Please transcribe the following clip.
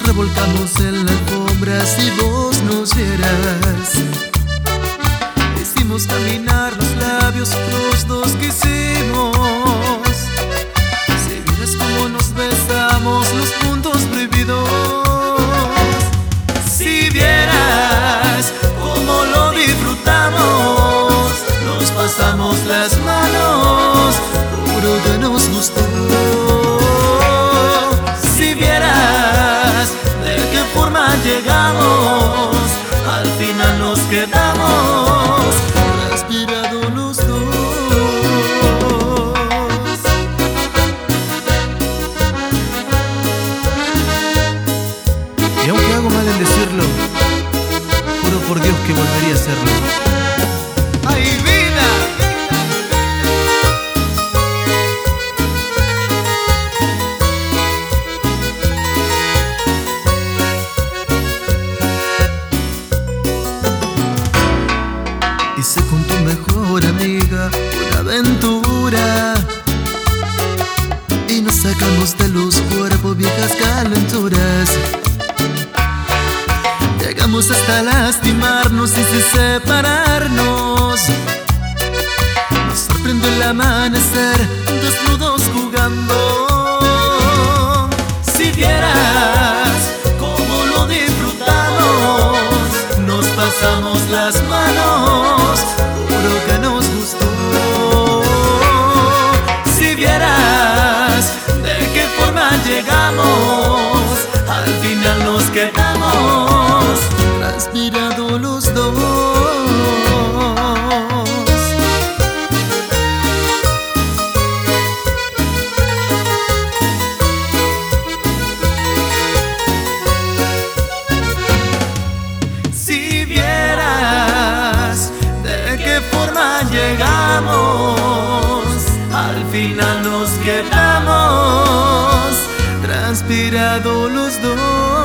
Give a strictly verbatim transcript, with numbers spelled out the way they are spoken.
revolcamos en la alfombra si vos nos vieras. Hicimos caminar los labios, los dos quisimos. Si vieras cómo nos besamos, los puntos prohibidos. Si vieras cómo lo disfrutamos, nos pasamos las manos, juro que nos gustó. Si vieras de qué forma llegamos, al final nos quedamos respirados los dos. Y aunque hago mal en decirlo, juro por Dios que volvería a hacerlo. ¡Ay, vida! Hice con tu mejor amiga una aventura y nos sacamos de los cuerpos viejas calenturas. Llegamos hasta lastimarnos y sin separarnos. Nos sorprendió el amanecer, desnudos jugando. Si vieras cómo lo disfrutamos, nos pasamos las manos, juro que nos gustó. Si vieras de qué forma llegamos, al final nos quedamos respirados los dos. Si vieras de qué forma llegamos, al final nos quedamos transpirados los dos.